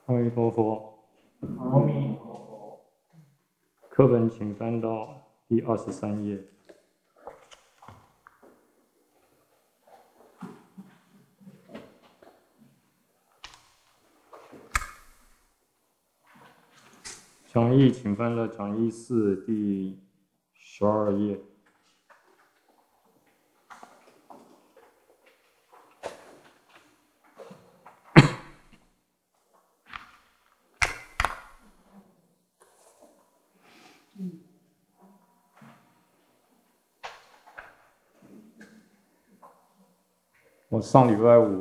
阿弥陀佛。 阿弥陀佛。 课本请翻到第23页。讲义请翻到讲义4第12页。我上礼拜五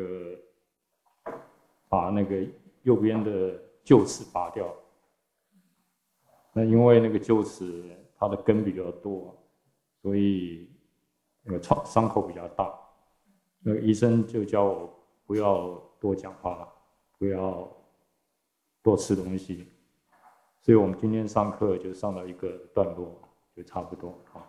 把那个右边的臼齿拔掉，那因为那个臼齿它的根比较多，所以那个伤口比较大。那个医生就叫我不要多讲话，不要多吃东西，所以我们今天上课就上到一个段落，就差不多啊。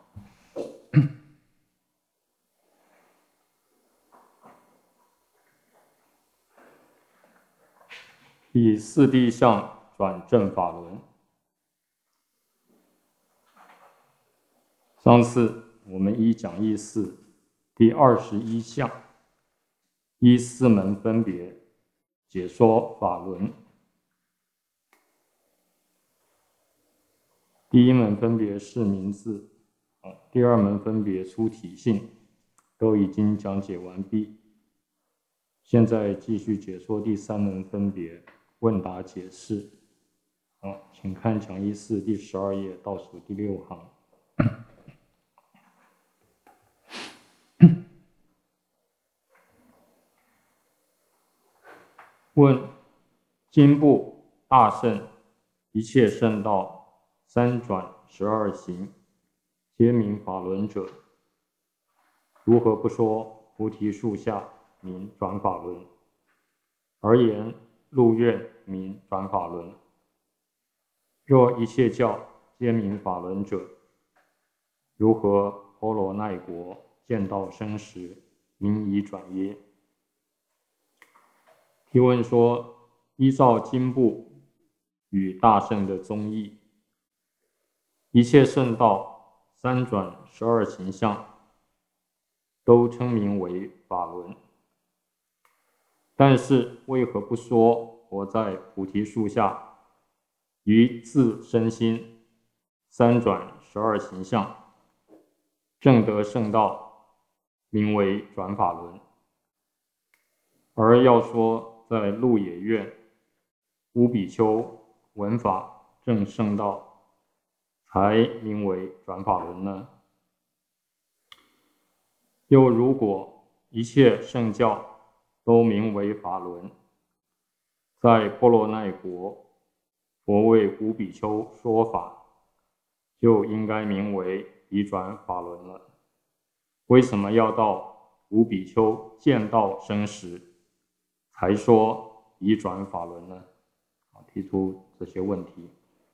以四谛相转正法轮。上次我们依讲义4第21项，依4门分别解说法轮。第一门分别是名字，第二门分别出体性，都已经讲解完毕。现在继续解说第3门分别问答解释。请看讲义4第12页倒数第6行。问：经部大圣一切圣道三转12行，皆名法轮者，如何不说菩提树下名转法轮，而言入院名转法轮？若一切教皆名法轮者，如何婆罗奈国见道生时名已转耶？提问说，依照经部与大圣的宗义，一切圣道三转12行相都称名为法轮，但是为何不说活在菩提树下于自身心三转12行相证得圣道名为转法轮，而要说在鹿野苑乌比丘闻法证圣道才名为转法轮呢？又如果一切圣教都名为法轮，在婆罗奈国佛为乌比丘说法，就应该名为已转法轮了。为什么要到乌比丘见道生时才说已转法轮呢？提出这些问题。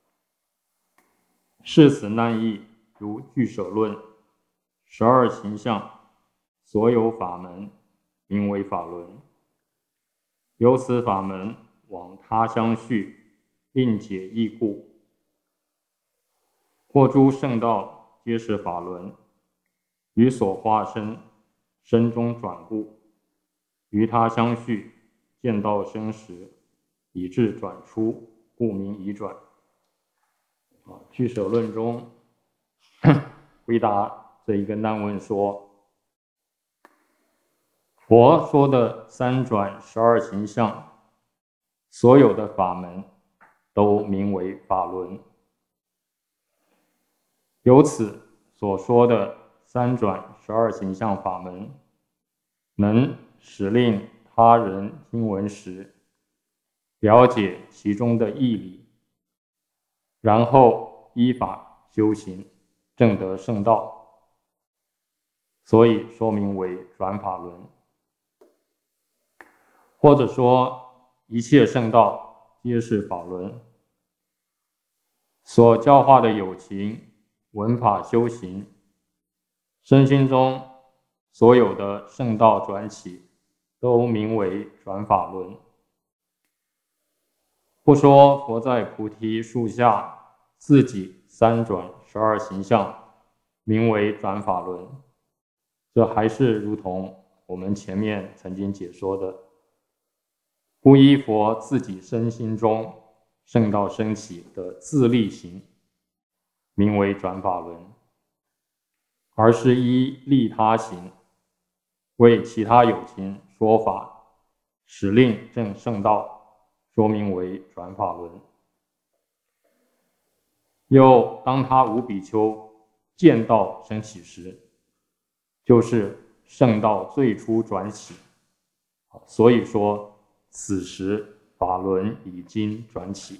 是此难易，如俱舍论12行相所有法门名为法轮，由此法门往他相续，另解义故，或诸圣道皆是法轮，于所化身身中转故，于他相续见道生时以致转出，故名已转。俱舍论中回答这一个难问说，佛说的三转12行相所有的法门都名为法轮，由此所说的三转12行相法门能使令他人听闻时了解其中的义理，然后依法修行证得圣道，所以说明为转法轮。或者说一切圣道皆是法轮，所教化的有情闻法修行，身心中所有的圣道转起都名为转法轮。 或说佛在菩提树下自己三转12行相，名为转法轮。这还是如同我们前面曾经解说的，不依佛自己身心中圣道升起的自力行，名为转法轮，而是依利他行，为其他有情说法，使令证圣道，说明为转法轮。又当他无比丘见道升起时，就是圣道最初转起，所以说此时法轮已经转起。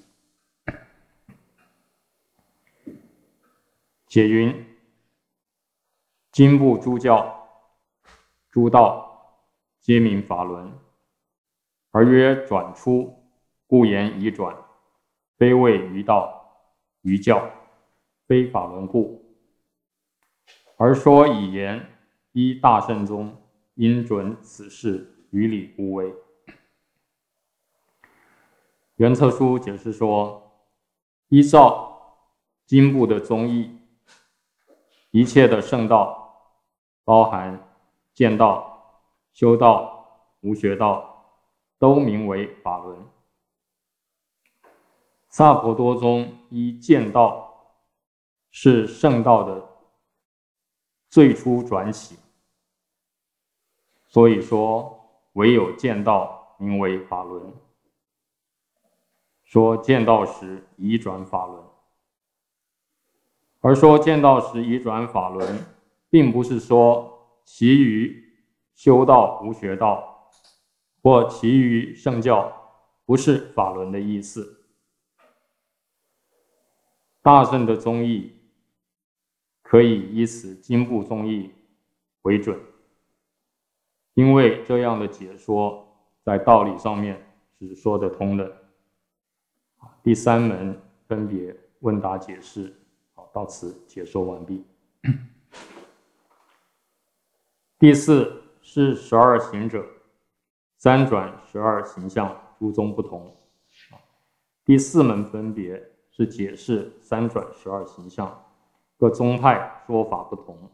解云：经部诸教、诸道皆名法轮，而曰转出，故言已转，非谓于道、于教，非法轮故。而说以言依大圣宗，应准此事，于理无违。原册书解释说，依照经部的宗义，一切的圣道，包含见道、修道、无学道，都名为法轮。萨婆多宗依见道是圣道的最初转起，所以说唯有见道名为法轮。说见道时已转法轮，而说见道时已转法轮，并不是说其余修道、无学道或其余圣教不是法轮的意思。大圣的宗义可以以此经部宗义为准，因为这样的解说在道理上面是说得通的。第三门分别问答解释，到此解说完毕。第四是12行者，三转12行相，诸宗不同。第四门分别是解释三转12行相，各宗派说法不同。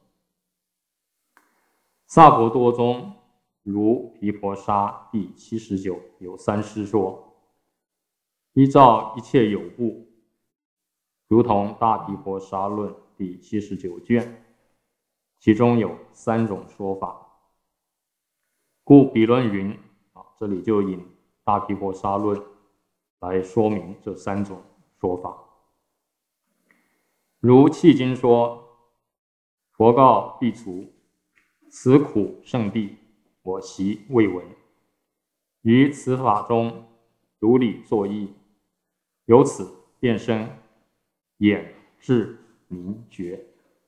萨婆多宗如毗婆沙第79有3师说，依照一切有部，如同大毗婆沙论第79卷，其中有3种说法。故比论云，这里就引大毗婆沙论来说明这3种说法。如契经说，佛告苾芻：此苦圣地，我习未闻。于此法中，如理作意，由此变生眼、智、明、觉。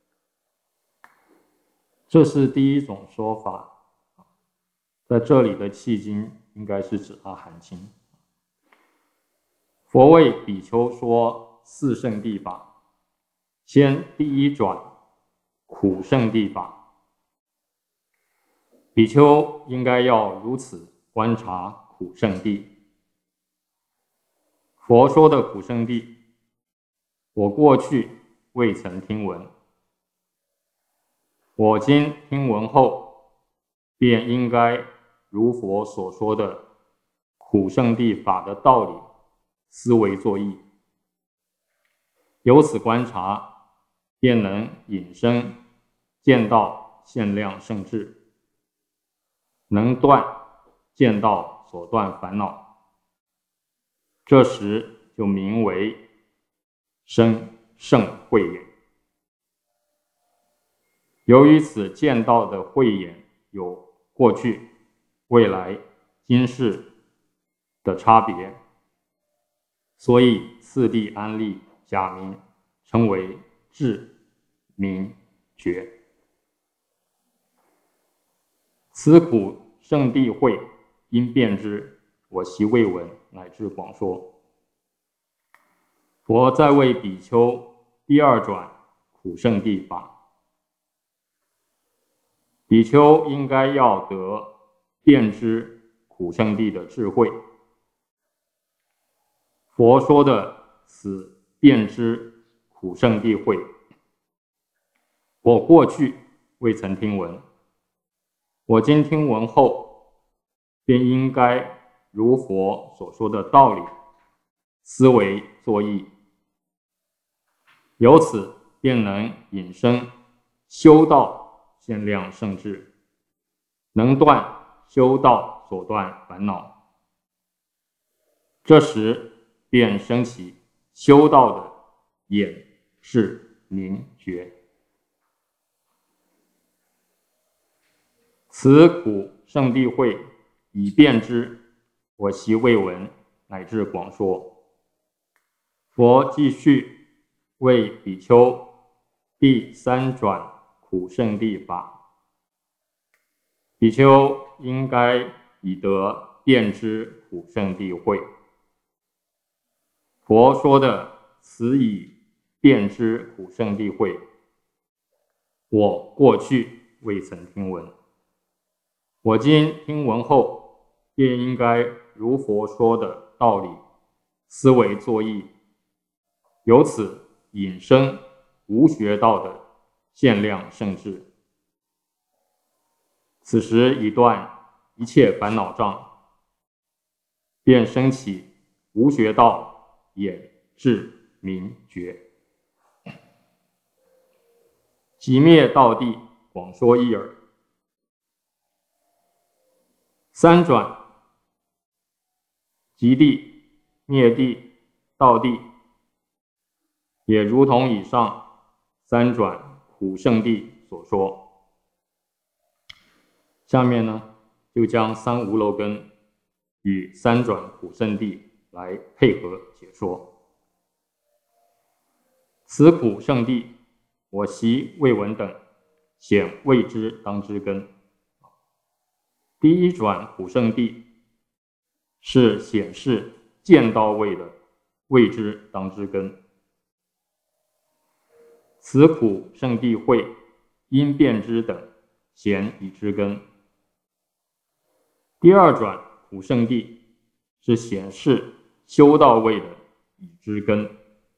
这是第一种说法。在这里的契经应该是指阿含经。佛为比丘说四圣谛法，先第一转苦圣谛法，比丘应该要如此观察苦圣谛。佛说的苦圣谛，我过去未曾听闻，我今听闻后，便应该如佛所说的苦圣谛法的道理思维作意，由此观察，便能引生见道限量圣智，能断见道所断烦恼，这时就名为生圣慧眼。由于此见道的慧眼有过去、未来、今世的差别，所以次第安立假名，称为智、明、觉。此苦圣谛慧，因辨之，我习未闻，乃至广说。佛在为比丘第二转苦圣谛法，比丘应该要得辨知苦圣谛的智慧。 佛说的此遍知苦圣地慧，我过去未曾听闻，我今听闻后，便应该如佛所说的道理，思维作意，由此便能引生修道限量圣智，能断修道所断烦恼。这时便升起修道的眼识明觉。此苦圣地慧以遍知，我习未闻，乃至广说。佛继续为比丘第三转苦圣地法，比丘应该以得遍知苦圣地慧。佛说的此以遍知苦圣地慧，我过去未曾听闻，我今听闻后，便应该如佛说的道理，思维作意，由此引生无学道的限量圣智。此时已断一切烦恼障，便升起无学道眼智明觉。即灭道地广说一耳。三转即地、灭地、道地，也如同以上三转苦圣地所说。下面呢，就将三无漏根与三转苦圣地来配合解说。此苦圣地，我习未闻等，显未知当知根。第一转苦圣地是显示见到位的未知当知根。此苦圣地慧因遍知等显已知根。第二转苦圣地是显示修到位的已知根。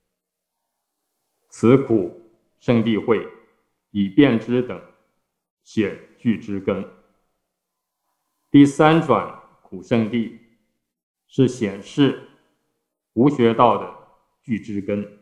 此苦圣地慧以遍知等显具知根。第三转苦圣地是显示无学道的具知根。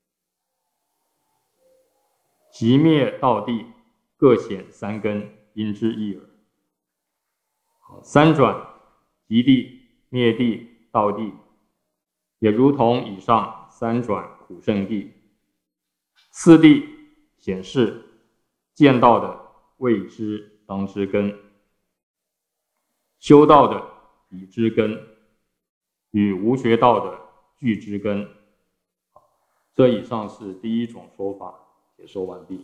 即灭道地各显三根，因之一耳。三转即地、灭地、道地，也如同以上三转苦圣地。四地显示见道的未知当知根，修道的已知根，与无学道的具知根。这以上是第一种说法，解说完毕。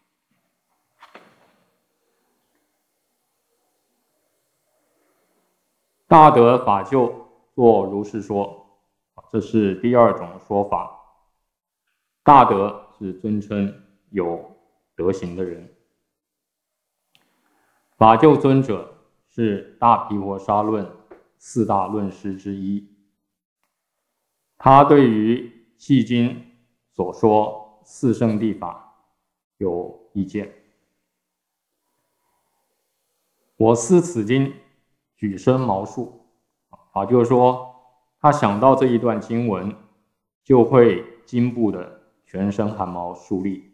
大德法就作如是说，这是第二种说法。大德是尊称有德行的人。法就尊者是大毗婆沙论四大论师之一，他对于迄今所说四圣谛法有意见。我思此经举身毛竖，就是说他想到这一段经文，就会经部的全身汗毛竖立。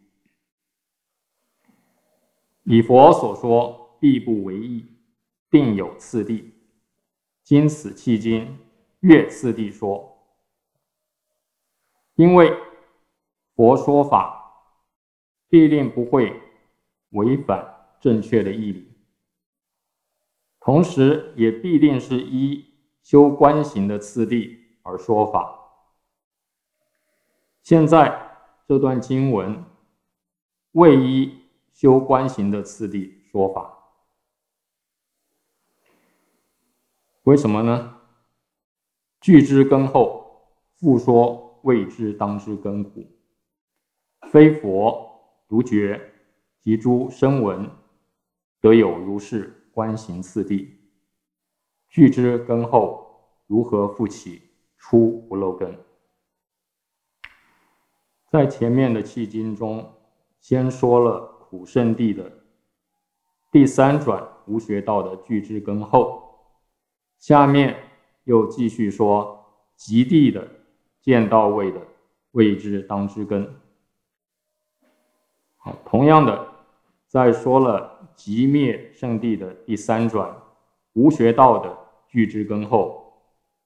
以佛所说，必不为义，定有次第。今此迄今，越次第说。因为佛说法必定不会违反正确的义理，同时也必定是依修观行的次第而说法。现在这段经文未依修观行的次第说法，为什么呢？具知根后，复说未知当知根苦，非佛独觉及诸声闻得有如是观行次第，具知根后，如何复起出无漏根。在前面的契经中，先说了苦圣地的第三转无学道的具之根后，下面又继续说极地的见道位的谓之当之根。同样的，在说了极灭圣地的第三转无学道的具之根后，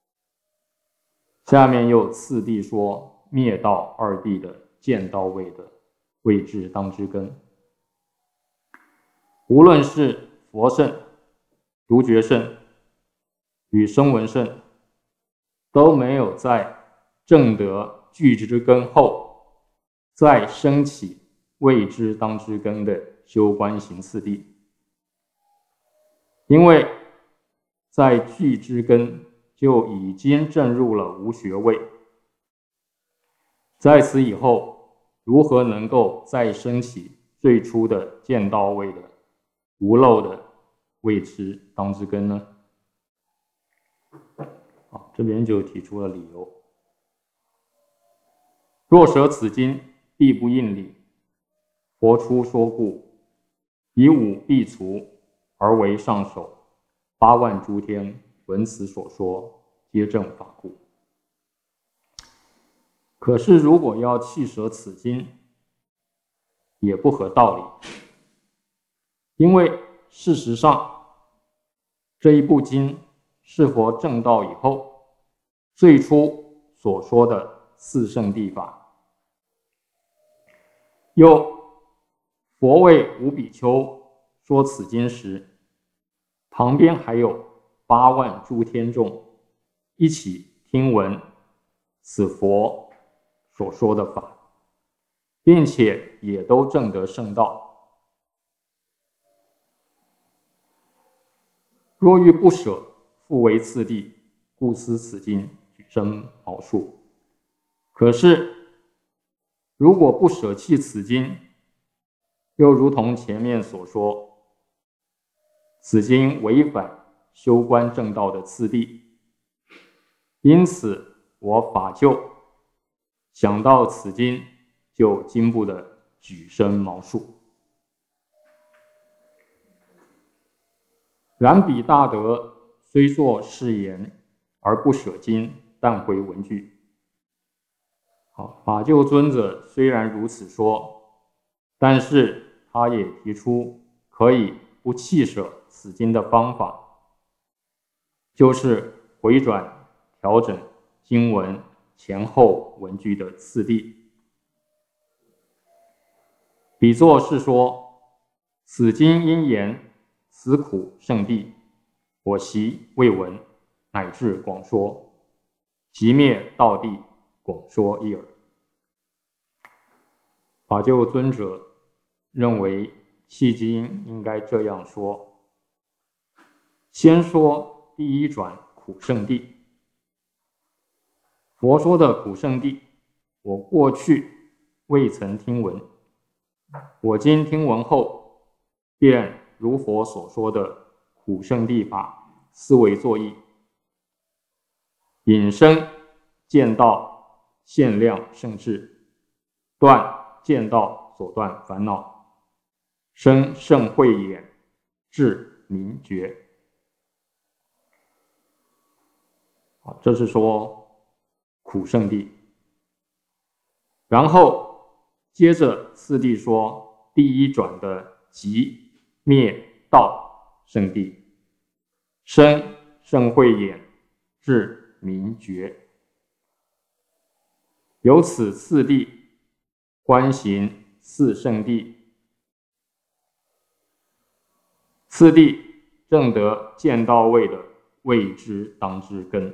下面又次第说灭道二地的见道位的谓之当之根。无论是佛圣、独觉圣与声闻圣，都没有在证得具之根后再升起谓之当之根的修观行次第，因为在具之根就已经证入了无学位，在此以后如何能够再升起最初的见道位的无漏的谓之当之根呢？这边就提出了理由。若舍此经，必不应理。佛出说故，以五必除，而为上首。8万诸天闻此所说，皆证法故。可是如果要弃舍此经，也不合道理。因为事实上，这一部经是佛证道以后最初所说的四圣谛法。又佛为五比丘说此经时，旁边还有8万诸天众一起听闻此佛所说的法，并且也都证得圣道。若欲不舍，复为次第，故思此经举身毛数。可是如果不舍弃此经，又如同前面所说，此经违反修观正道的次第，因此我法就想到此经，就经不得举身毛数。然彼大德虽作是言，而不舍经，但回文句。法救尊者虽然如此说，但是他也提出可以不弃舍此经的方法，就是回转调整经文前后文句的次第。比作是说，此经因言此苦圣谛，我习未闻，乃至广说，即灭道地，广说一耳。法救尊者认为契经应该这样说：先说第一转苦圣谛。佛说的苦圣谛，我过去未曾听闻，我今听闻后，便如佛所说的苦圣谛法，思维作意，引申见道限量圣智，断见道所断烦恼，生圣慧眼，智明觉。这是说苦圣谛。然后接着次第说第一转的极灭道圣谛，生圣慧眼，智明觉。由此次第观行四圣谛，次第证得见道位的谓之当之根。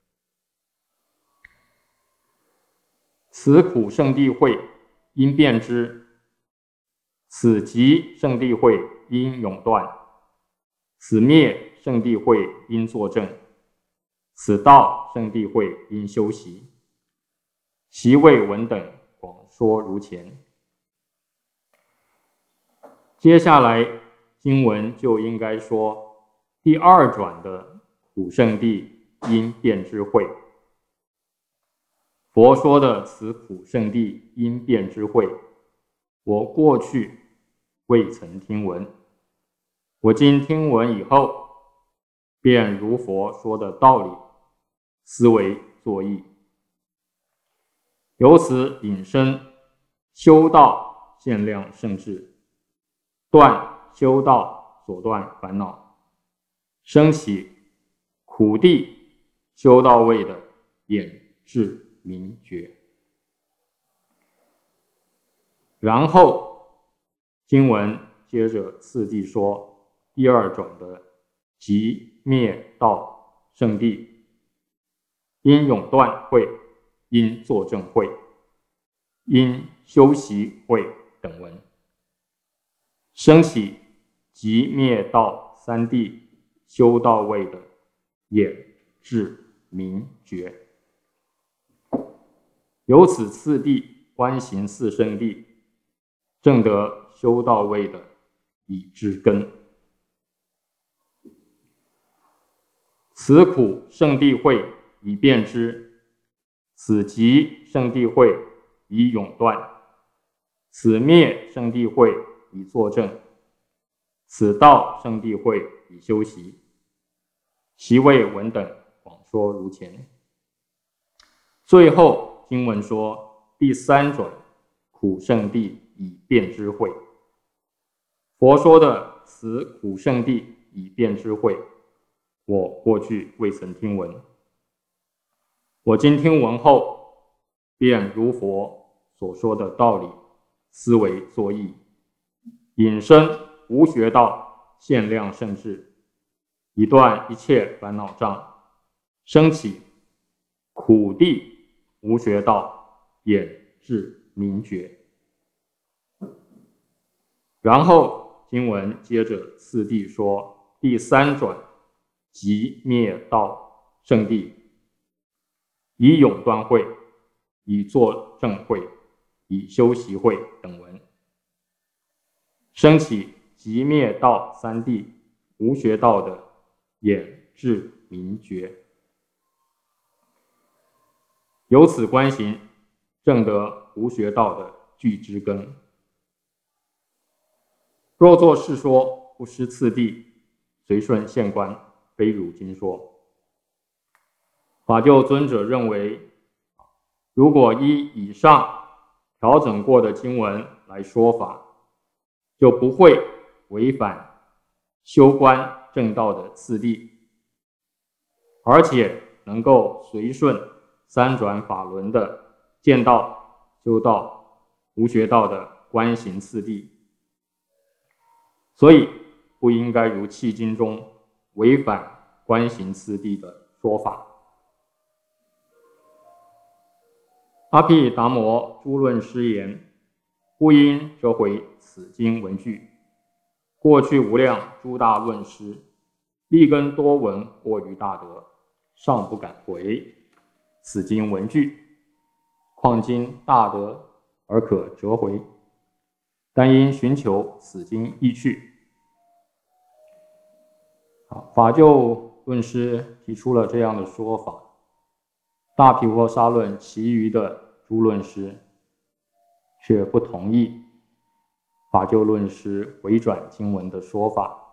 此苦圣谛慧应辨之，此极圣谛慧应永断，此灭圣谛慧应作证，此道圣谛慧应修习。习未闻等广说如前。接下来经文就应该说第二转的苦圣谛应辨之慧。 佛说的此苦圣地因变之慧，我过去未曾听闻，我今听闻以后，便如佛说的道理，思维作意，由此引申修道限量圣智，断修道所断烦恼，升起苦地修到位的眼智明觉。然后经文接着次第说第二种的即灭道圣地，因永断慧，因作证慧，因修习慧等文，升起即灭道三地修到位的眼智明觉。由此次第观行四圣地，正得修到位的已知根。此苦圣地慧以辨之，此即圣地慧以永断，此灭圣地慧以作证，此道圣地慧以修习。习谓文等广说如前。最后经文说第三种苦圣地以辨之慧。佛说的此苦圣地以辨之慧，我过去未曾听闻，我今听闻后，便如佛所说的道理，思维作意，引申无学道限量圣智，以断一切烦恼障，升起苦地无学道眼智明觉。然后经文接着次第说第三转即灭道圣地，以永断慧，以作证慧，以修习慧等文，升起即灭道三地无学道的眼智明觉。由此观行，正得无学道的具知根。若作是说，不失次第，随顺现观，非汝今说。法救尊者认为，如果依以上调整过的经文来说法，就不会违反修观正道的次第，而且能够随顺三转法轮的见道、修道、无学道的观行次第，所以不应该如契经中违反观行次第的说法。阿毗达摩诸论师言：不应折回此经文句。过去无量诸大论师，立根多闻过于大德，尚不敢回此经文句，况今大德而可折回？但因寻求此经义趣。法救论师提出了这样的说法，大毗婆沙论其余的诸论师却不同意法救论师回转经文的说法，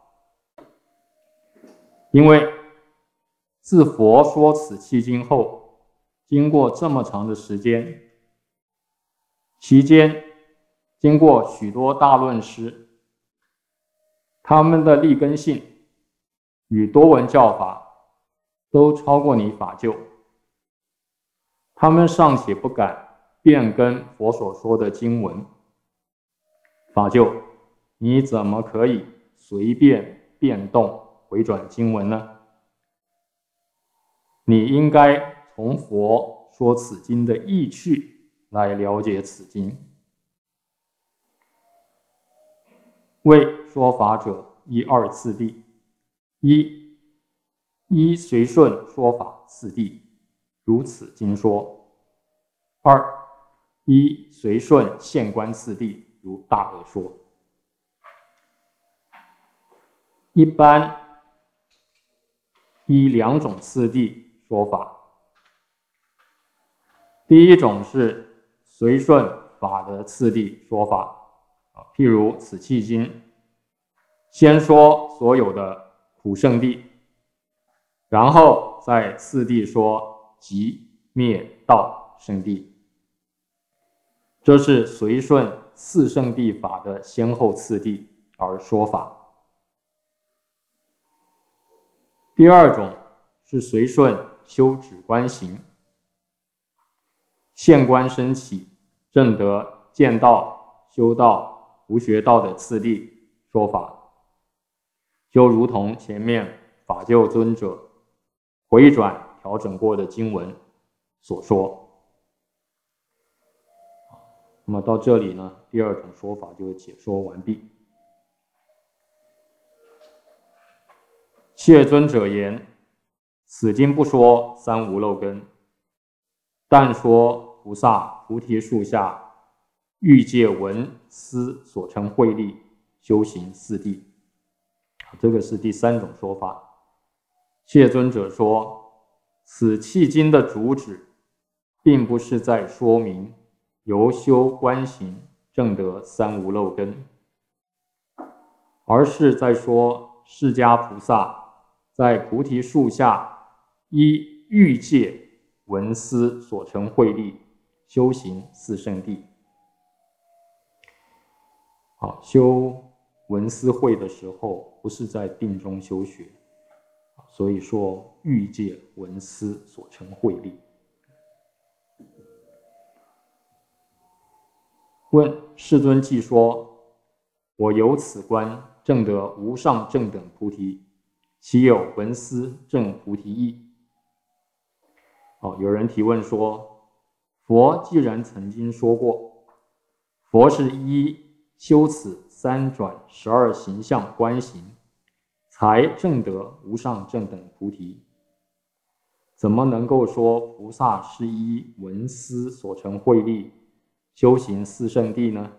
因为自佛说此契经后，经过这么长的时间，期间经过许多大论师，他们的立根性与多闻教法都超过你法救，他们尚且不敢变更佛所说的经文，法救，你怎么可以随便变动回转经文呢？你应该从佛说此经的意趣来了解此经。为说法者依二次第：一，依随顺说法次第，如此经说；二，依随顺现观次第，如大德说。一般依两种次第说法， 第一种是随顺法的次第说法，譬如此契经，先说所有的苦圣谛，然后再次第说即灭道圣谛，这是随顺四圣谛法的先后次第而说法。第二种是随顺修止观行，现观升起，证得见道、修道、无学道的次第说法，就如同前面法救尊者回转调整过的经文所说。那么到这里呢，第二种说法就解说完毕。谢尊者言：此经不说三无漏根，但说菩萨菩提树下欲界闻思所成慧力，修行四谛。这个是第三种说法。谢尊者说，此契经的主旨并不是在说明由修观行证得三无漏根，而是在说释迦菩萨在菩提树下依欲界闻思所成慧力，修行四圣谛。修闻思慧的时候，不是在定中修学，所以说欲界闻思所成慧力。问世尊既说：我由此观证得无上正等菩提，岂有闻思证菩提意？有人提问说，佛既然曾经说过，佛是依修此三转12行相观行，才证得无上正等菩提，怎么能够说菩萨是依闻思所成慧力，修行四圣谛呢？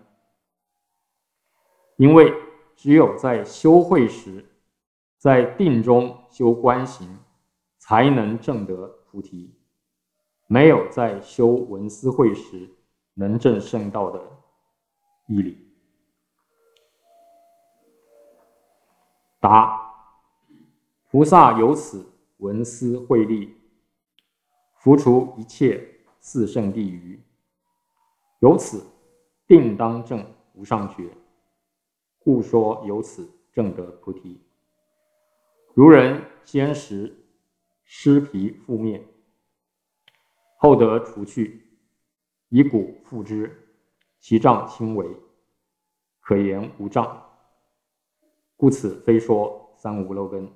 因为只有在修慧时，在定中修观行，才能证得菩提，没有在修闻思慧时能证圣道的义理。答：菩萨由此闻思慧力，伏除一切四圣谛余，由此定当证无上觉，故说由此证得菩提。如人先食尸皮覆灭，后得除去，以骨复之，其障轻微，可言无障，故此非说三无漏根。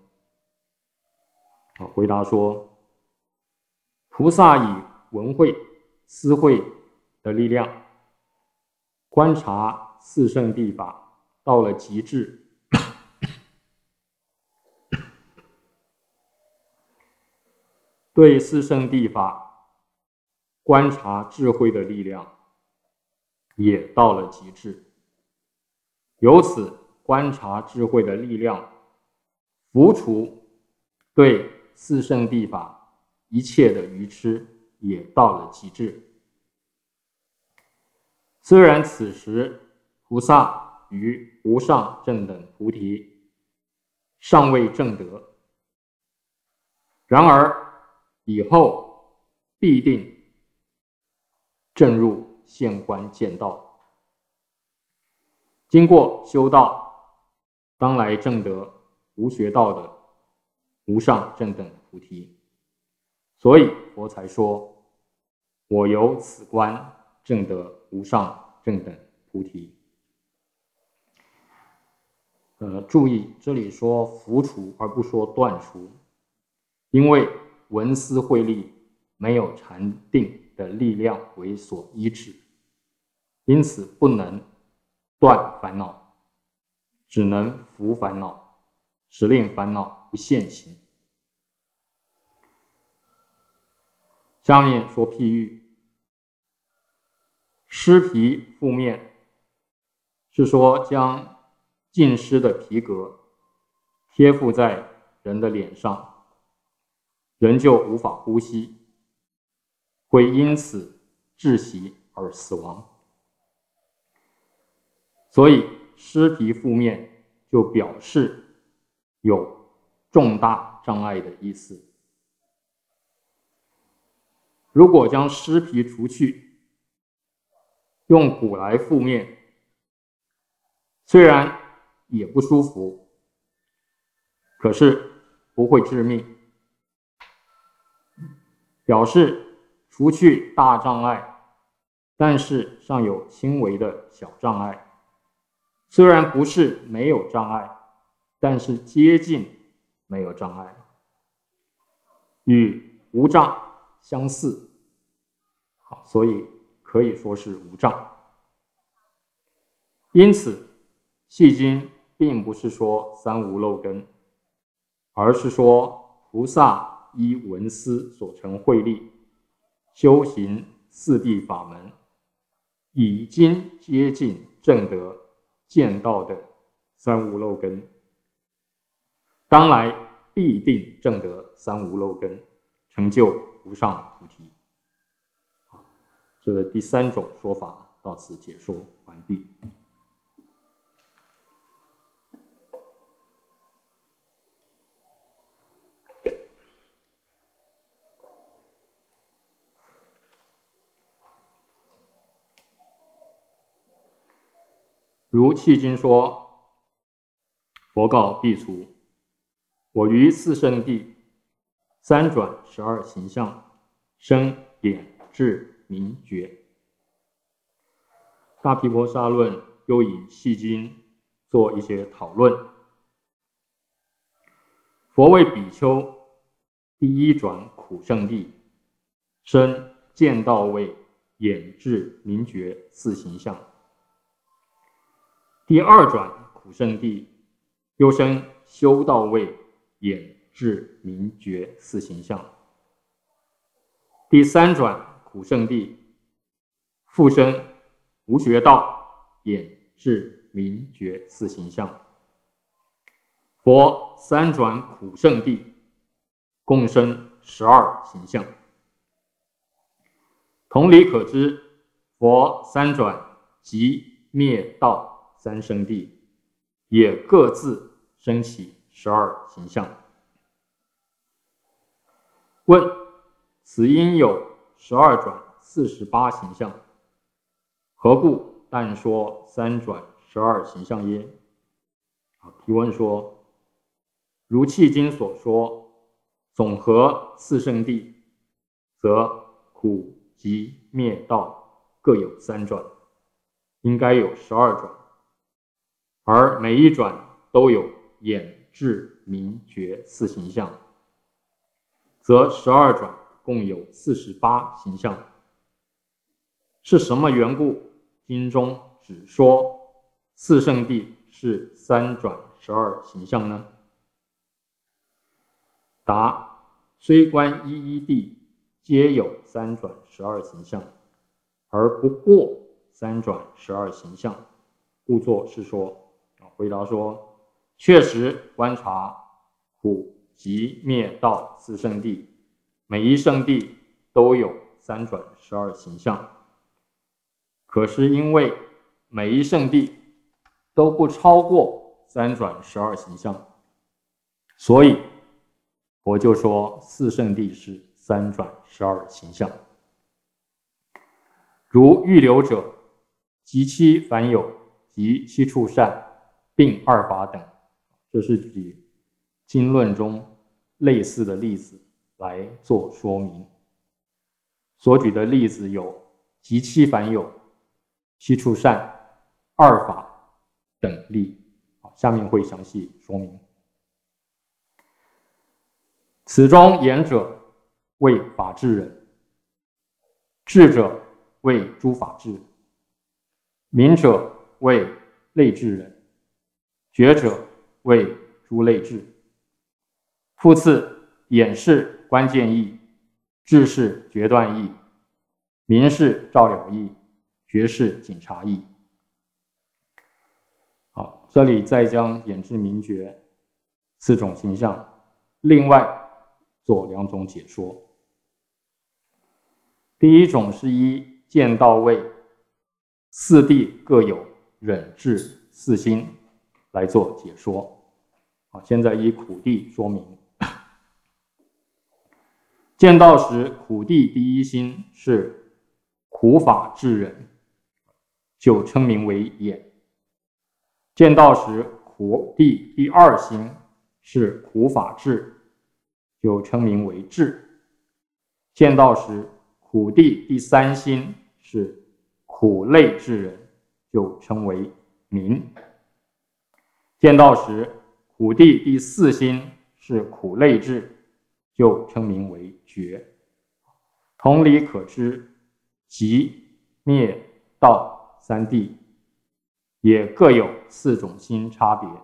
回答说，菩萨以闻慧、思慧的力量观察四圣谛法，到了极致，对四圣谛法观察智慧的力量也到了极致，由此观察智慧的力量伏除对四圣谛法一切的愚痴，也到了极致。虽然此时菩萨于无上正等菩提尚未证得，然而以后必定证入现观见道，经过修道，当来证得无学道的无上正等菩提。所以佛才说，我由此观证得无上正等菩提。注意这里说伏除而不说断除，因为闻思慧力没有禅定的力量为所依止，因此不能断烦恼，只能伏烦恼，使令烦恼不现行。下面说譬喻，尸皮覆面，是说将浸湿的皮革贴附在人的脸上，人就无法呼吸，会因此窒息而死亡。所以尸皮覆面就表示有重大障碍的意思。如果将尸皮除去，用骨来覆面，虽然也不舒服，可是不会致命，表示除去大障碍，但是尚有轻微的小障碍。虽然不是没有障碍，但是接近没有障碍，与无障相似，所以可以说是无障。因此细经并不是说三无漏根，而是说菩萨依闻思所成慧力，修行四谛法门，已经接近证得见道的三无漏根，当来必定证得三无漏根，成就无上菩提。这个第三种说法到此解说完毕。如契经说，佛告苾芻：我于四圣谛三转12形象，生眼智明觉。大毗婆沙论又以细经做一些讨论。佛为比丘第一转苦圣谛，生见道位、眼智明觉四形象。第二转苦圣谛，又生修道位、眼智明觉四形象。第三转苦圣谛，复生无学道、眼智明觉四形象。佛三转苦圣谛，共生12形象。同理可知，佛三转即灭道三圣谛，也各自升起12形象。问：此因有12转48形象，何故但说三转12形象耶？提问说，如契经所说，总合四圣谛，则苦集灭道各有3转，应该有12转，而每一转都有眼智明觉四形象，则12转共有48形象。是什么缘故经中只说四圣谛是三转12形象呢？答：虽观一谛皆有三转12形象，而不过三转12形象，故作是说。回答说，确实观察苦集灭道四圣谛，每一圣谛都有三转12形象，可是因为每一圣谛都不超过三转12形象，所以我就说四圣谛是三转12形象。如欲流者、及其凡有及其处善，并二法等，这是举经论中类似的例子来做说明。所举的例子有及其凡有、其处善、二法等例，下面会详细说明。此中言者为法治人，智者为诸法治，明者为类治人，觉者为诸类治。复次，眼是关键义，智是决断义，明是照了义，觉是警察义。好，这里再将眼智明觉4种形象另外做2种解说。第一种是依见道位四谛各有忍智四心来做解说。现在以苦谛说明。见道时，苦谛第一心是苦法智忍，就称名为眼。见道时，苦谛第二心是苦法智，就称名为智。见道时，苦谛第三心是苦类智忍，就称为明。见道时，苦谛第四心是苦类智，就称名为觉。同理可知，即灭道三谛也各有四种心差别。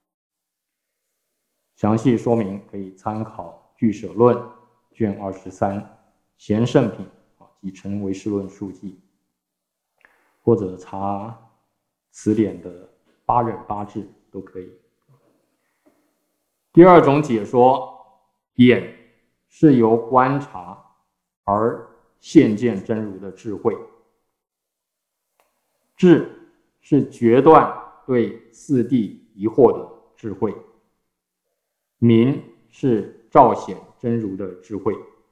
详细说明可以参考《俱舍论》卷23贤圣品及成唯识论述记，或者查词典的八忍八智都可以。第二种解说，眼是由观察而现见真如的智慧，智是决断对四谛疑惑的智慧，明是照显真如的智慧。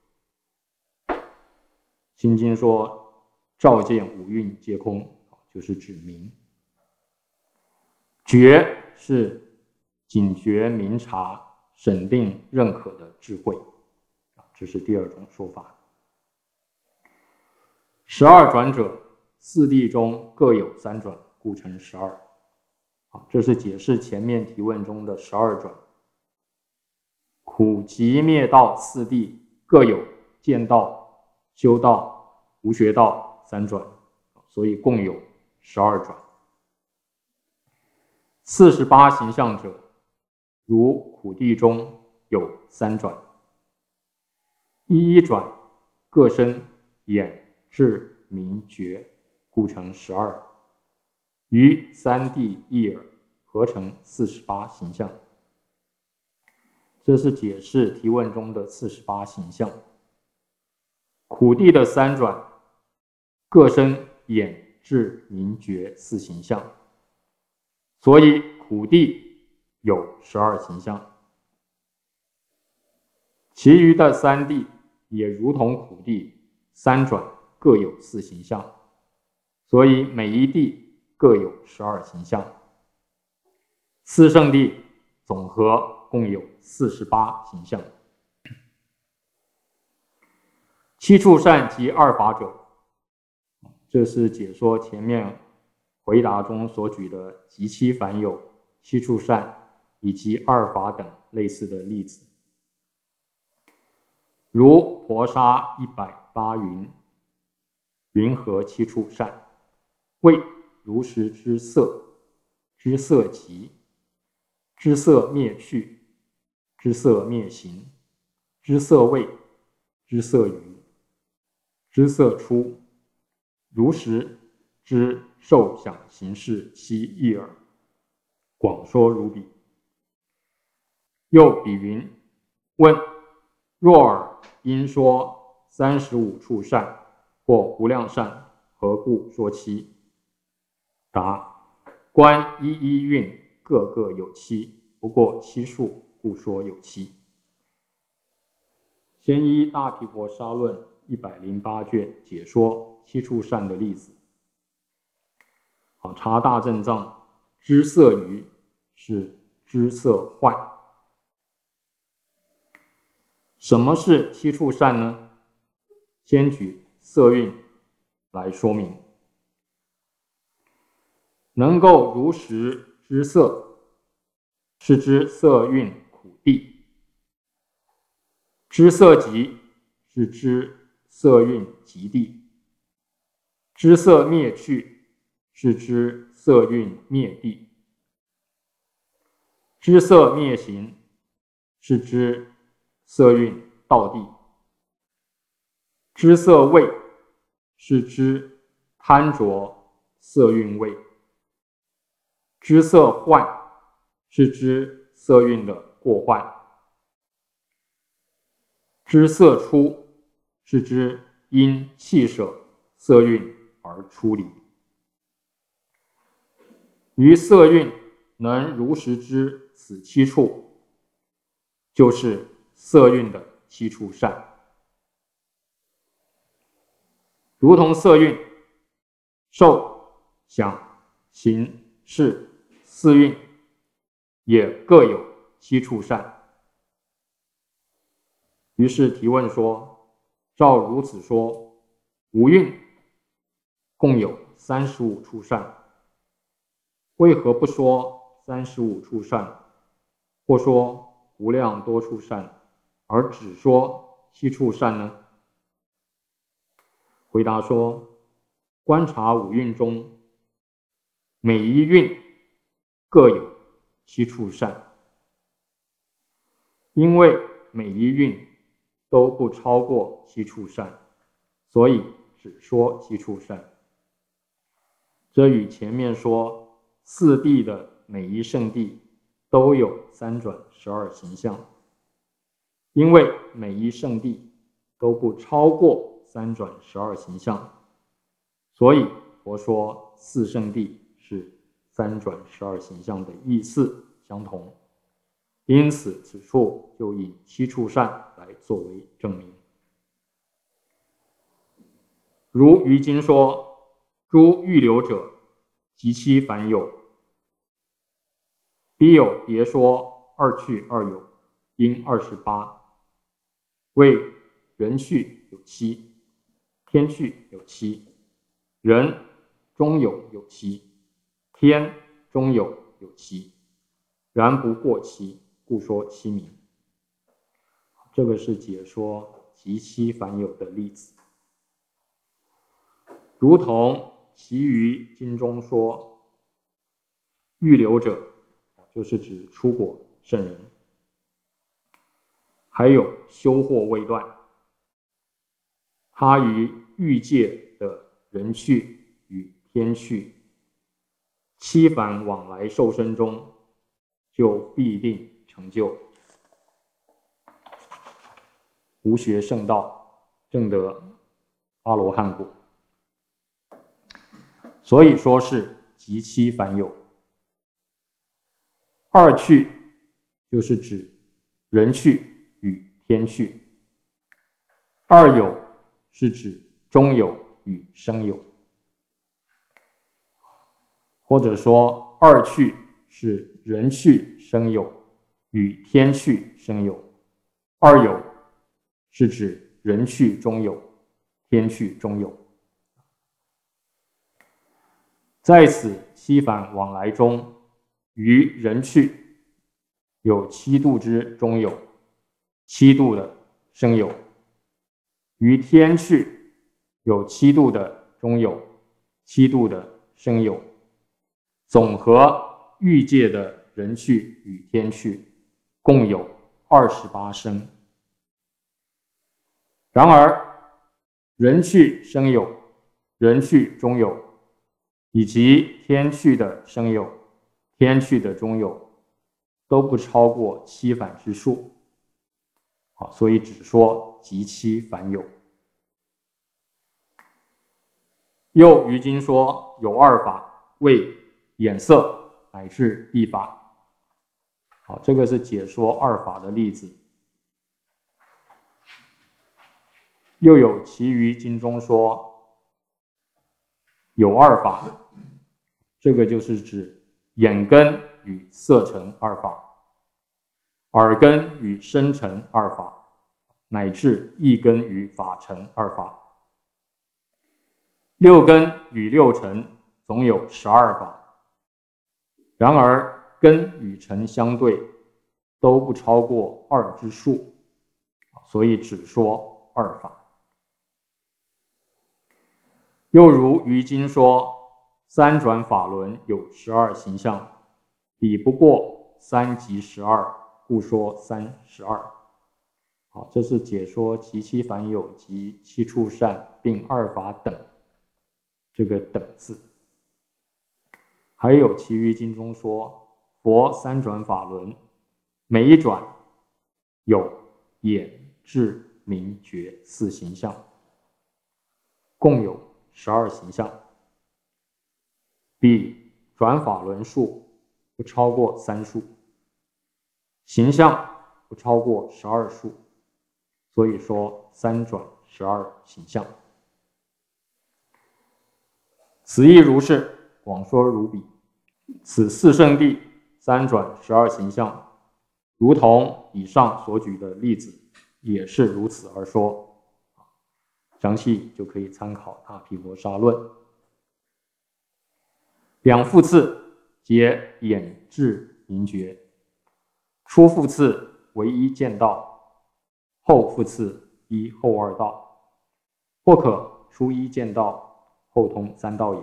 心经说照见五蕴皆空，就是指明。觉是警觉明察审定认可的智慧，这是第二种说法。12转者，四谛中各有3转，故成12。这是解释前面提问中的12转。苦集灭道四谛各有见道、修道、无学道3转，所以共有12转。48形象者，如苦谛中有3转，一转各生眼智明觉，故成12，于三谛一耳，合成48形象。这是解释提问中的48形象。苦谛的3转各生眼智明觉4形象，所以苦谛有12形象。其余的三谛也如同苦谛3转各有4形象，所以每一谛各有12形象。四圣谛总和共有48形象。七处善及二法者，这是解说前面回答中所举的极七凡有、七处善以及二法等类似的例子。如婆沙108云：云何七处善？谓如实之色，知色极，知色灭去，知色灭行，知色味，知色余，知色出，如实知受想行识悉一耳，广说如彼。又比云：问若尔因说35处善或无量善，何故说七？答：观一一蕴各各有七，不过七数，故说有七。先依大毗婆沙论108卷解说七处善的例子。查大正藏，知色余是知色坏。什么是七处善呢？先举色蕴来说明。能够如实知色，是知色蕴苦谛；知色极，是知色蕴极谛；知色灭去，是知色蕴灭谛；知色灭行，是知色蕴道谛；知色味，是知贪着色蕴味；知色幻，是知色蕴的过患；知色出，是知因弃舍色蕴而出离。于色蕴能如实知此七处，就是色蕴的七处善。如同色蕴，受、想、行、识四蕴也各有七处善。于是提问说：照如此说，五蕴共有35处善，为何不说35处善，或说无量多处善，而只说七处善呢？回答说：观察五蕴中，每一蕴各有七处善，因为每一蕴都不超过七处善，所以只说七处善。这与前面说四谛的每一圣谛都有三转12形象，因为每一圣谛都不超过三转12形象，所以佛说四圣谛是三转12形象的意思相同。因此此处就以七处善来作为证明。如于经说：诸欲流者，及其凡有，彼有别说二趣二有，因28，为人趣有7，天趣有7，人中有7，天中有7，然不过7，故说7名。这个是解说及其凡有的例子。如同其余经中说，欲流者就是指出果圣人，还有修惑未断，他于欲界的人趣与天趣七返往来受生中，就必定成就无学圣道，证得阿罗汉果。所以说是极其凡有。二趣就是指人趣与天趣，二有是指中有与生有，或者说二趣是人趣生有与天趣生有，二有是指人趣中有，天趣中有。在此七返往来中，于人趣有7度之中有，7度的生有；于天趣有7度的中有，7度的生有。总和欲界的人趣与天趣，共有28生。然而，人趣生有、人趣中有，以及天趣的生有、天趣的中有，都不超过七返之数，所以只说极七返有。又于经说有二法，为眼色乃至意法。好，这个是解说二法的例子。又有其余经中说有二法，这个就是指眼根与色尘二法，耳根与声尘二法，乃至意根与法尘二法。六根与六尘总有12法，然而根与尘相对，都不超过2之数，所以只说二法。又如于经说，三转法轮有12形象，比不过3即12，故说32。好，这是解说极七凡有及七处善并二法等，这个等字。还有其余经中说，佛三转法轮，每一转有眼、智、明、觉4形象，共有 12形象，彼转法轮数不超过3数，形象不超过12数，所以说3转12形象。此亦如是，广说如彼。此四圣谛3转12形象，如同以上所举的例子，也是如此而说。详细就可以参考《大毗婆沙论》。两复次皆眼智明觉，初复次为一见道，后复次依后二道，或可初一见道，后通三道也。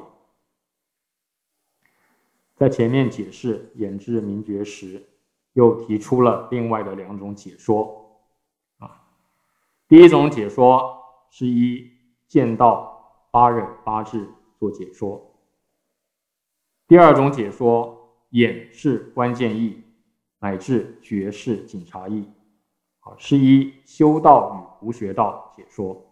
在前面解释眼智明觉时，又提出了另外的2种解说。第一种解说是依见道八忍八智做解说。第二种解说，眼是关键义，乃至觉是警察义，是依修道与无学道解说。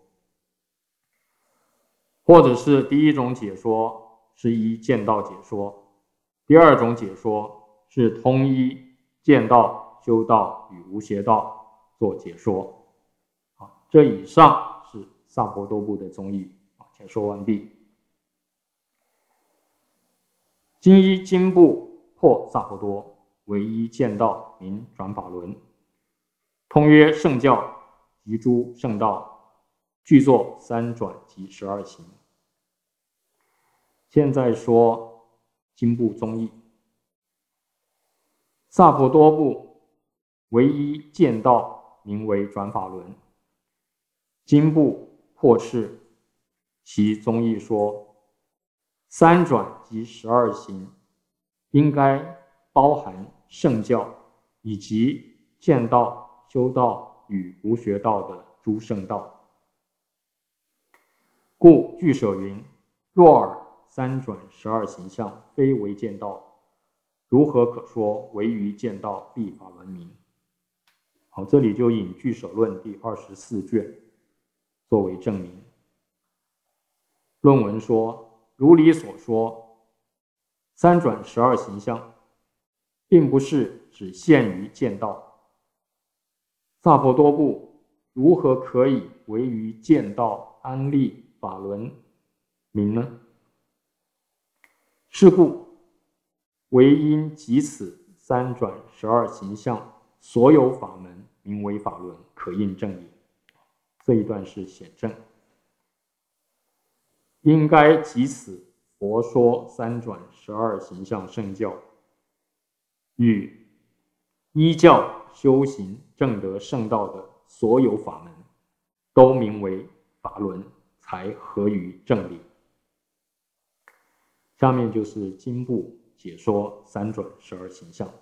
或者是第一种解说是依见道解说，第二种解说是通依见道、修道与无学道做解说。这以上是萨婆多部的宗义，解说完毕。今依经部破萨婆多，唯一见道名转法轮，通曰圣教及诸圣道，具作3转及12行。现在说经部宗义。萨婆多部唯一见道名为转法轮，经部破斥其宗义说，3转及12行应该包含圣教以及见道、修道与无学道的诸圣道。故据舍云：若尔3转12形象非为见道，如何可说唯于见道必法轮名？好，这里就引据舍论第24卷作为证明。论文说，如理所说，3转12形象并不是只限于见道。萨婆多部如何可以唯于见道安立法轮名呢？是故唯因即此3转12形象所有法门名为法轮，可印证也。这一段是显证。应该即此佛说3转12形象圣教，与依教修行证得圣道的所有法门，都名为法轮，才合于正理。下面就是经部解说3转12形象。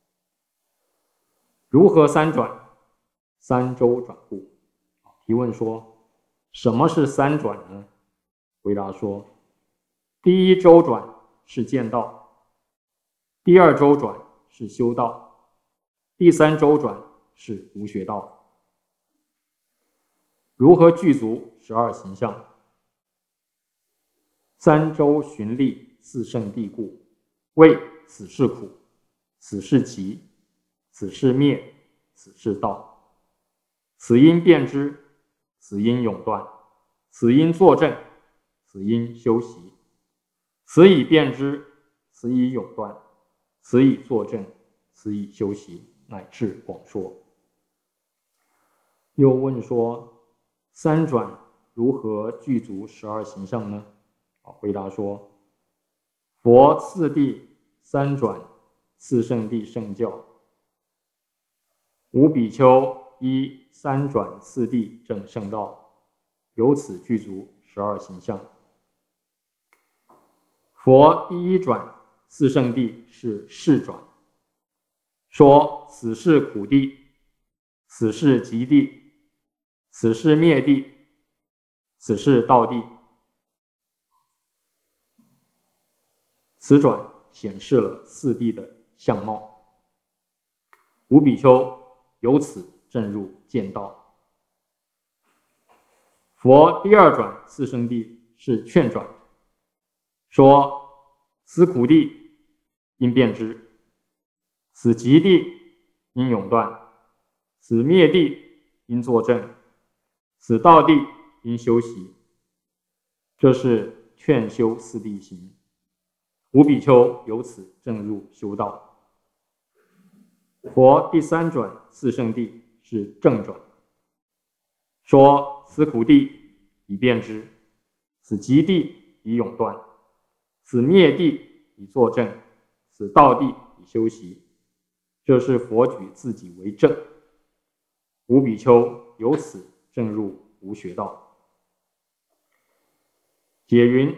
如何3转？3周转故。提问说，什么是3转呢？回答说，第1周转是见道，第2周转是修道，第3周转是无学道。如何具足12形象？3周循历4圣谛故，谓此是苦，此是集，此是灭，此是道。此因辨之，此因永断，此因作证，此因修习。此以辨之，此以永断，此以作证，此以修习，乃至广说。又问说，3转如何具足12形象呢？回答说，佛次第3转4圣谛圣教，吾比丘依3转4谛证圣道，由此具足12形象。佛第1转4圣谛是世转，说此是苦谛，此是集谛，此是灭谛，此是道谛。此转显示了4谛的相貌，吾比丘由此证入见道。佛第2转4圣谛是劝转，说此苦地应变之，此极地应永断，此灭地应作证，此道地应修习。这是劝修四谛行。吴比丘由此证入修道。佛第三转四圣谛是正转，说此苦地以变之，此极地以永断，此灭地以作证，此道地以修习。这是佛举自己为证。吴比丘由此证入无学道。解云：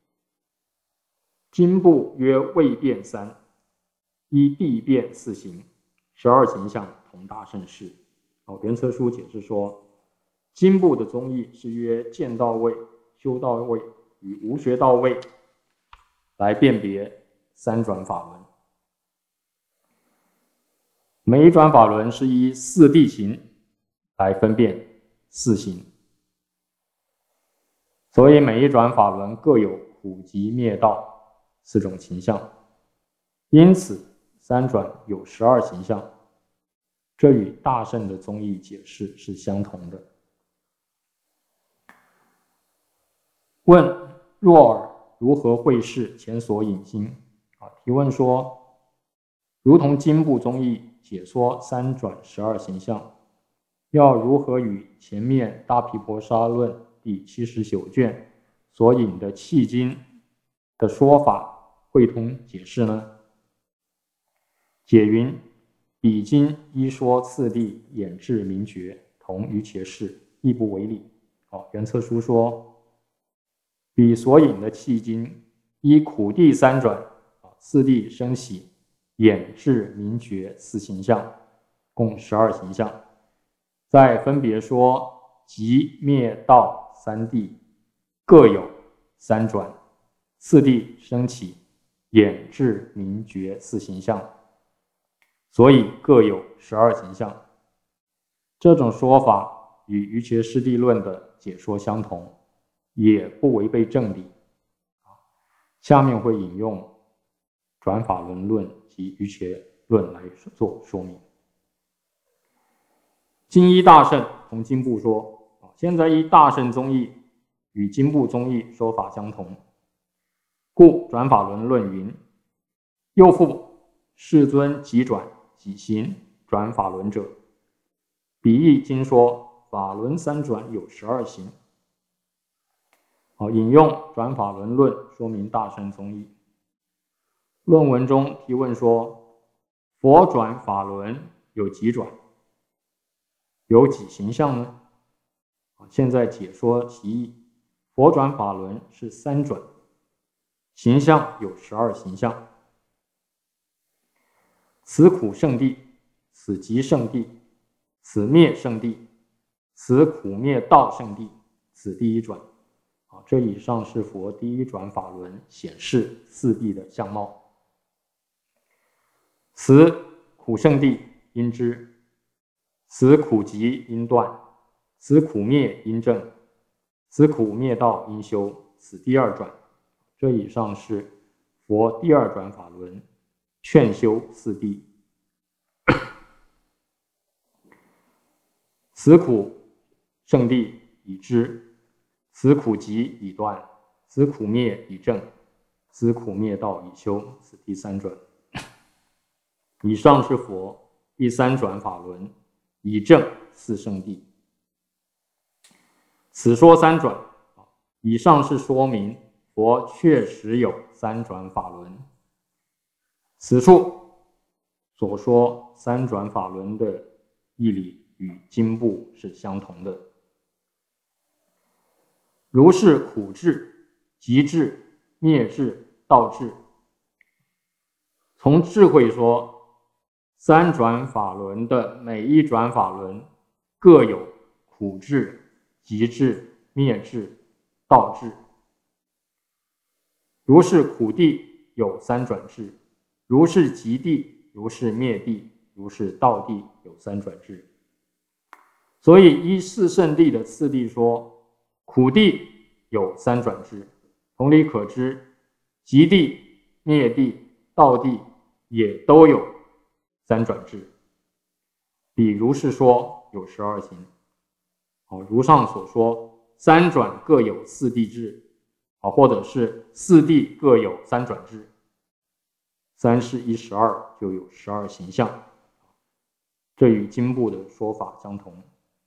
经部曰未变三，依地变四行，12形象同大圣事。圆车书解释说，经部的宗义是约见道位、修道位与无学道位来辨别三转法轮。每一转法轮是依四谛行来分辨四行，所以每一转法轮各有苦集灭道四种形象，因此三转有12形象，这与大圣的宗义解释是相同的。问：若尔，如何会释前所引心？提问说，如同经部宗义解说三转12形象，要如何与前面大毗婆沙论第79卷所引的契经的说法会通解释呢？解云：彼经依说次第演至明觉，同于其事，亦不为理。圆策书说，彼所引的契经依苦地三转、四谛生起、演至明觉四形象，共12形象，再分别说极灭道三谛各有三转、四谛生起、演至明觉四形象，所以各有12形象。这种说法与瑜伽师地论的解说相同，也不违背正理。下面会引用转法轮论及瑜伽论来做说明。经依大圣同经部说，现在依大圣宗义与经部宗义说法相同，故转法轮论云：又复世尊即转即行转法轮者，彼亦经说法轮三转有12行。引用转法轮论说明大圣宗义。论文中提问说，佛转法轮有几转？有几形象呢？现在解说其意。佛转法轮是三转，形象有12形象。此苦圣谛，此集圣谛，此灭圣谛，此苦灭道圣谛，此第一转。这以上是佛第一转法轮显示四谛的相貌。此苦圣谛应知，此苦集应断，此苦灭应证，此苦灭道应修，此第二转。这以上是佛第二转法轮劝修四谛。此苦圣谛已知，此苦集已断，此苦灭已证，此苦灭道已修，此第三转。以上是佛第三转法轮以证四圣谛。此说三转，以上是说明佛确实有三转法轮。此处所说三转法轮的义理与经部是相同的。如是苦智、集智、灭智、道智。从智慧说，三转法轮的每一转法轮各有苦智、集智、灭智、道智。如是苦谛有三转智，如是集谛，如是灭谛，如是道谛有三转智。所以依四圣谛的次第说，苦谛有三转制。同理可知，极地、灭地、道地也都有三转制。比如是说有12行。如上所说，三转各有四地制，或者是四地各有三转制。3是112就有12形象，这与经部的说法相同。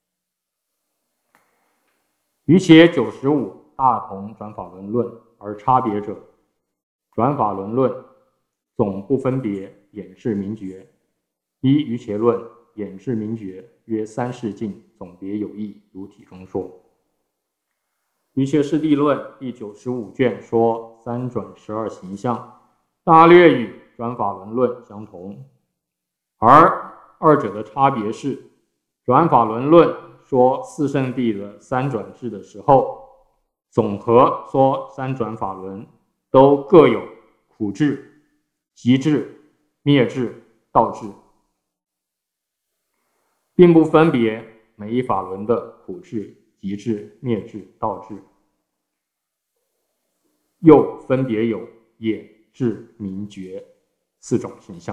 余且95大同转法轮论而差别者，转法轮论总不分别演示名诀，依余且论演示名诀约3世进，总别有异，如体中说。余且师地论第95卷说3转12形象，大略与转法轮论相同，而二者的差别是，转法轮论说四圣谛的三转制的时候，总和说三转法轮都各有苦智、集智、灭智、道智，并不分别每一法轮的苦智、集智、灭智、道智，又分别有眼、智、明、觉4种形象。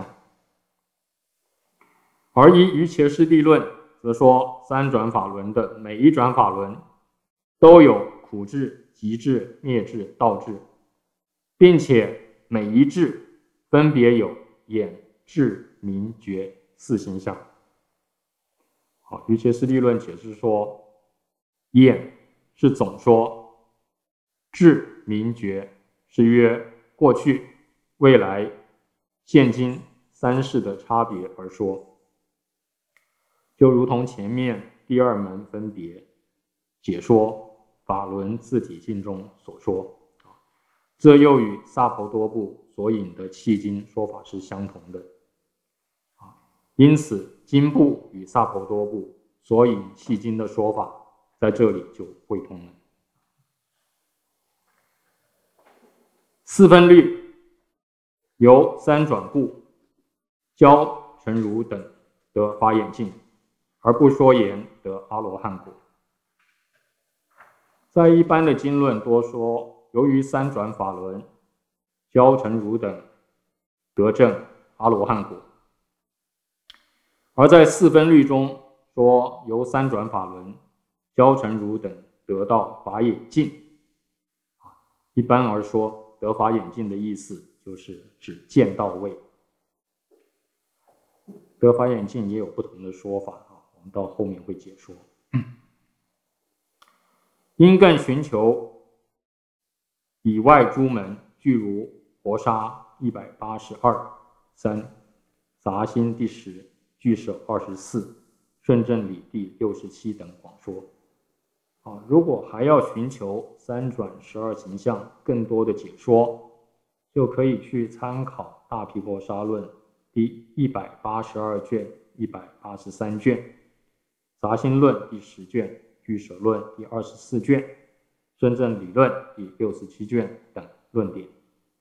而依余且师地论则说，三转法轮的每一转法轮都有苦智、集智、灭智、道智，并且每一智分别有眼、智、明、觉4形象。余且师地论解释说，眼是总说，智、明、觉是约过去、未来、现今3世的差别而说。就如同前面第2门分别解说法轮自体性中所说，这又与萨婆多部所引的契经说法是相同的。因此经部与萨婆多部所引契经的说法在这里就汇通了。四分律由三转部教陈如等得法眼净，而不说言得阿罗汉果。在一般的经论多说，由于三转法轮教陈如等得证阿罗汉果，而在四分律中说由三转法轮教陈如等得到法眼净。一般而说，得法眼净的意思就是指见到位。得法眼净也有不同的说法，我们到后面会解说。因更寻求以外诸门，具如活沙182、3、杂心第10、俱舍24、顺正理第67等广说。如果还要寻求三转12形象更多的解说，就可以去参考大毗婆沙论第182卷、183卷、杂心论第10卷、俱舍论第24卷、顺正理论第67卷等论点。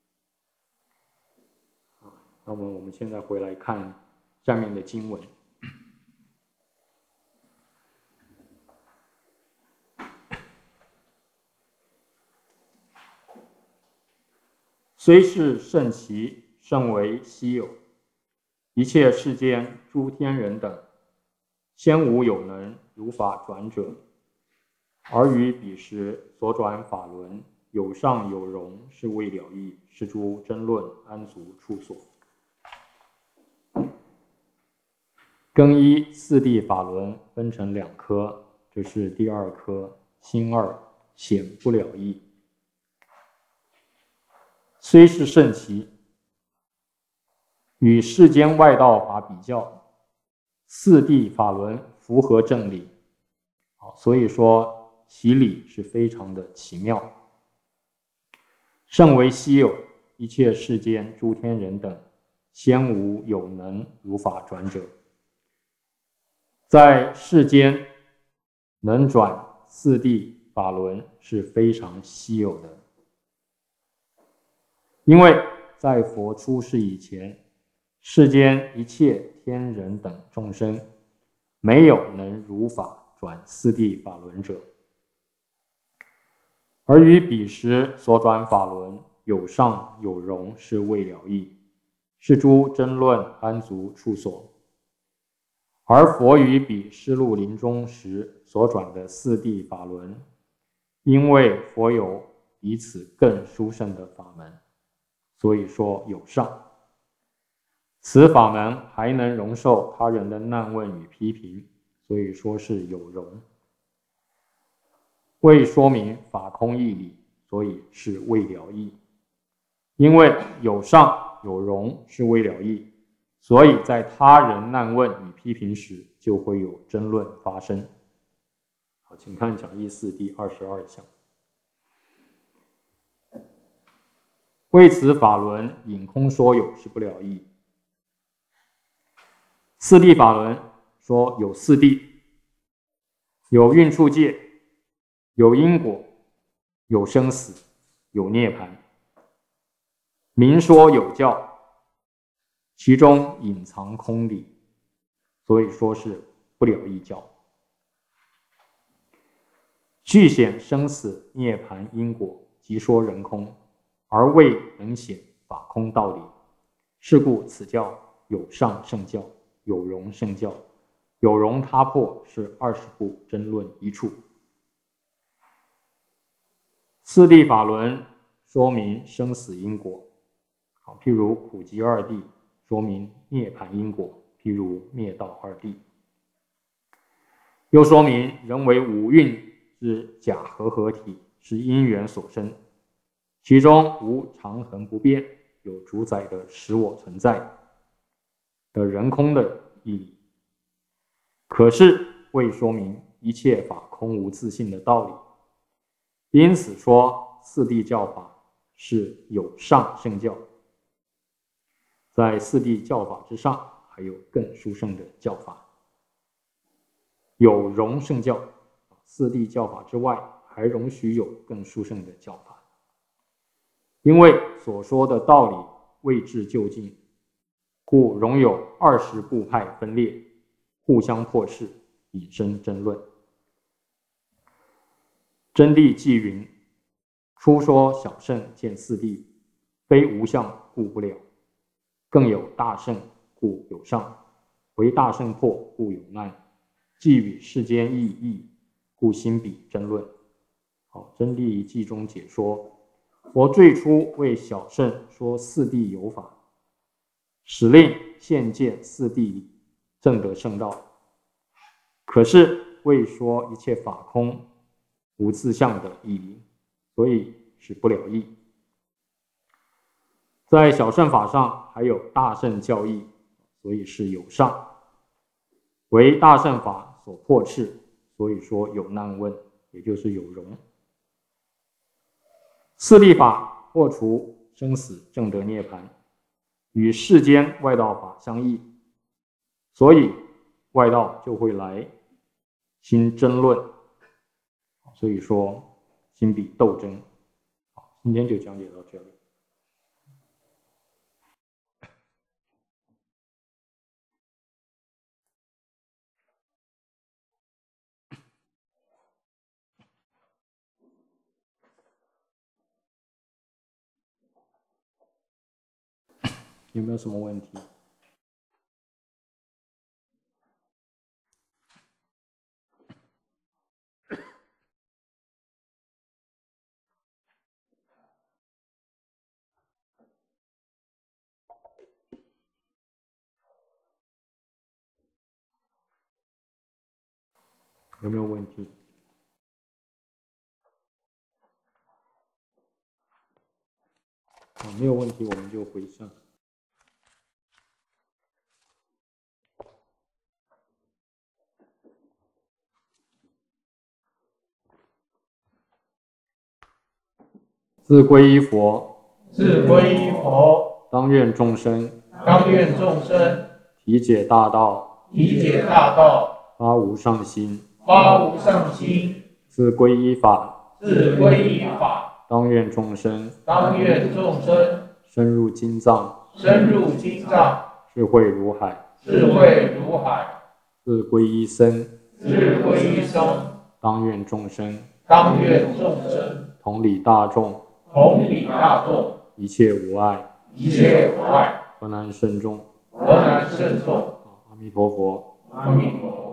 那么我们现在回来看下面的经文。虽是甚奇，甚为稀有，一切世间诸天人等，先无有能如法转者，而于彼时所转法轮，有上有容，是未了义，是诸争论安足处所。更依四谛法轮分成2科，这是第2科，心2，显不了义。虽是甚奇，与世间外道法比较，四谛法轮符合正理，所以说其理是非常的奇妙，甚为稀有，一切世间诸天人等，先无有能如法转者。在世间能转四谛法轮是非常稀有的，因为在佛出世以前，世间一切天人等众生，没有能如法转四谛法轮者。 而于彼时所转法轮，有上有容，是未了义，是诸争论安足处所。而佛于彼失入临终时所转的四谛法轮，因为佛有比此更殊胜的法门，所以说有上。此法门还能容受他人的难问与批评，所以说是有容。为说明法空义理，所以是未了义。因为有上有容是未了义，所以在他人难问与批评时，就会有争论发生。好，请看讲义4第22项。为此法轮引空说有是不了义。四谛法轮说有四谛，有运处界，有因果，有生死，有涅槃。明说有教，其中隐藏空理，所以说是不了义教。具显生死涅槃因果，即说人空，而未能显法空道理。是故此教有上圣教，有容圣教，有容他破，是20部争论一处。四谛法轮说明生死因果，譬如苦集二谛说明涅槃因果，譬如灭道二谛。又说明人为五蕴之假合体，是因缘所生，其中无常恒不变，有主宰的使我存在的人空的义理。可是未说明一切法空无自性的道理，因此说四谛教法是有上圣教。在四谛教法之上，还有更殊胜的教法，有容圣教。四谛教法之外，还容许有更殊胜的教法。因为所说的道理未至究竟，故容有20部派分裂，互相破斥，引生争论。真谛记云：初说小圣见四谛，非无相故不了，更有大圣故有上，为大圣破故有难，既与世间异义，故心比争论。好，真谛记中解说，佛最初为小圣说四谛有法，使令现见四谛正得圣道，可是未说一切法空无自相的义理，所以是不了义。在小圣法上还有大圣教义，所以是有上，为大圣法所破斥，所以说有难问，也就是有容。四谛法破除生死正得涅槃，与世间外道法相异，所以外道就会来兴争论，所以说心比斗争。好，今天就讲解到这里。有没有什么问题？有没有问题？没有问题，我们就回向。自归依佛， 自归依佛， 当愿众生， 当愿众生体解大道， 体解大道， 发无上心， 发无上心。 自归依法， 自归依法， 当愿众生， 当愿众生深入经藏， 深入经藏， 智慧如海， 智慧如海。 自归依僧， 自归依僧， 当愿众生， 当愿众生同理大众， 同理大众， 一切无碍， 一切无碍， 河南慎重。 河南慎重。 阿弥陀佛。 阿弥陀佛。